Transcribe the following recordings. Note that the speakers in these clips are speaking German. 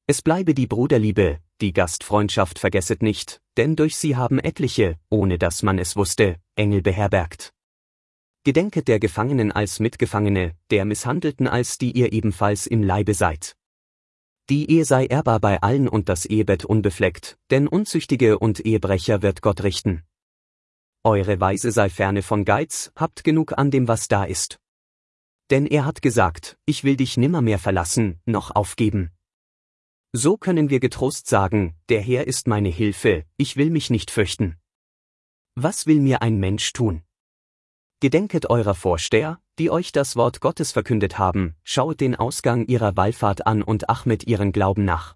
Es bleibe die Bruderliebe, die Gastfreundschaft vergesset nicht, denn durch sie haben etliche, ohne dass man es wusste, Engel beherbergt. Gedenket der Gefangenen als Mitgefangene, der Misshandelten als die ihr ebenfalls im Leibe seid. Die Ehe sei ehrbar bei allen und das Ehebett unbefleckt, denn Unzüchtige und Ehebrecher wird Gott richten. Eure Weise sei ferne von Geiz, habt genug an dem, was da ist. Denn er hat gesagt, ich will dich nimmermehr verlassen, noch aufgeben. So können wir getrost sagen, der Herr ist meine Hilfe, ich will mich nicht fürchten. Was will mir ein Mensch tun? Gedenket eurer Vorsteher, die euch das Wort Gottes verkündet haben, schaut den Ausgang ihrer Wallfahrt an und achmet ihren Glauben nach.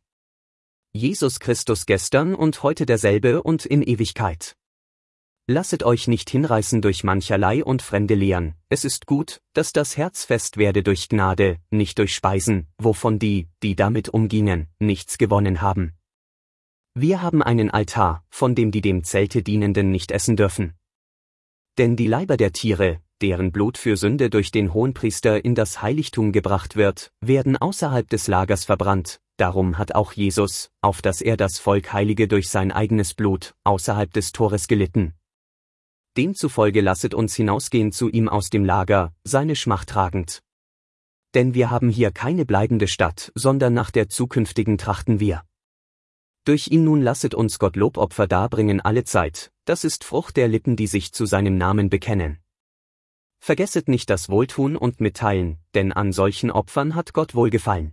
Jesus Christus gestern und heute derselbe und in Ewigkeit. Lasset euch nicht hinreißen durch mancherlei und fremde Lehren, es ist gut, dass das Herz fest werde durch Gnade, nicht durch Speisen, wovon die damit umgingen, nichts gewonnen haben. Wir haben einen Altar, von dem die dem Zelte Dienenden nicht essen dürfen. Denn die Leiber der Tiere, deren Blut für Sünde durch den Hohenpriester in das Heiligtum gebracht wird, werden außerhalb des Lagers verbrannt, darum hat auch Jesus, auf dass er das Volk heilige durch sein eigenes Blut, außerhalb des Tores gelitten. Demzufolge lasset uns hinausgehen zu ihm aus dem Lager, seine Schmach tragend. Denn wir haben hier keine bleibende Stadt, sondern nach der zukünftigen trachten wir. Durch ihn nun lasset uns Gott Lobopfer darbringen allezeit, das ist Frucht der Lippen, die sich zu seinem Namen bekennen. Vergesset nicht das Wohltun und Mitteilen, denn an solchen Opfern hat Gott wohlgefallen.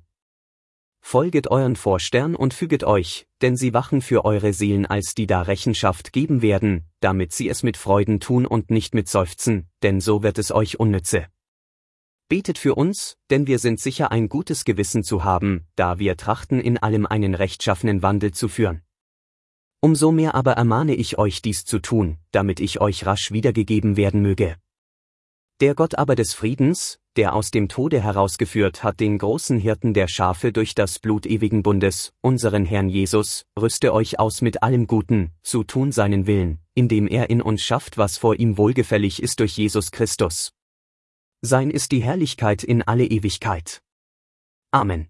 Folget euren Vorstern und füget euch, denn sie wachen für eure Seelen als die da Rechenschaft geben werden, damit sie es mit Freuden tun und nicht mit Seufzen, denn so wird es euch unnütze. Betet für uns, denn wir sind sicher ein gutes Gewissen zu haben, da wir trachten in allem einen rechtschaffenen Wandel zu führen. Umso mehr aber ermahne ich euch dies zu tun, damit ich euch rasch wiedergegeben werden möge. Der Gott aber des Friedens, der aus dem Tode herausgeführt hat den großen Hirten der Schafe durch das Blut ewigen Bundes, unseren Herrn Jesus, rüste euch aus mit allem Guten, zu tun seinen Willen, indem er in uns schafft, was vor ihm wohlgefällig ist durch Jesus Christus. Sein ist die Herrlichkeit in alle Ewigkeit. Amen.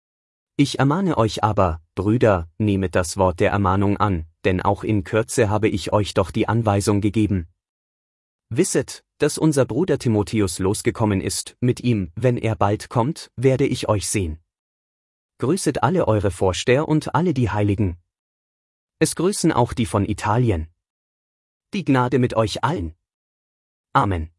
Ich ermahne euch aber, Brüder, nehmet das Wort der Ermahnung an, denn auch in Kürze habe ich euch doch die Anweisung gegeben. Wisset, dass unser Bruder Timotheus losgekommen ist, mit ihm, wenn er bald kommt, werde ich euch sehen. Grüßet alle eure Vorsteher und alle die Heiligen. Es grüßen auch die von Italien. Die Gnade mit euch allen. Amen.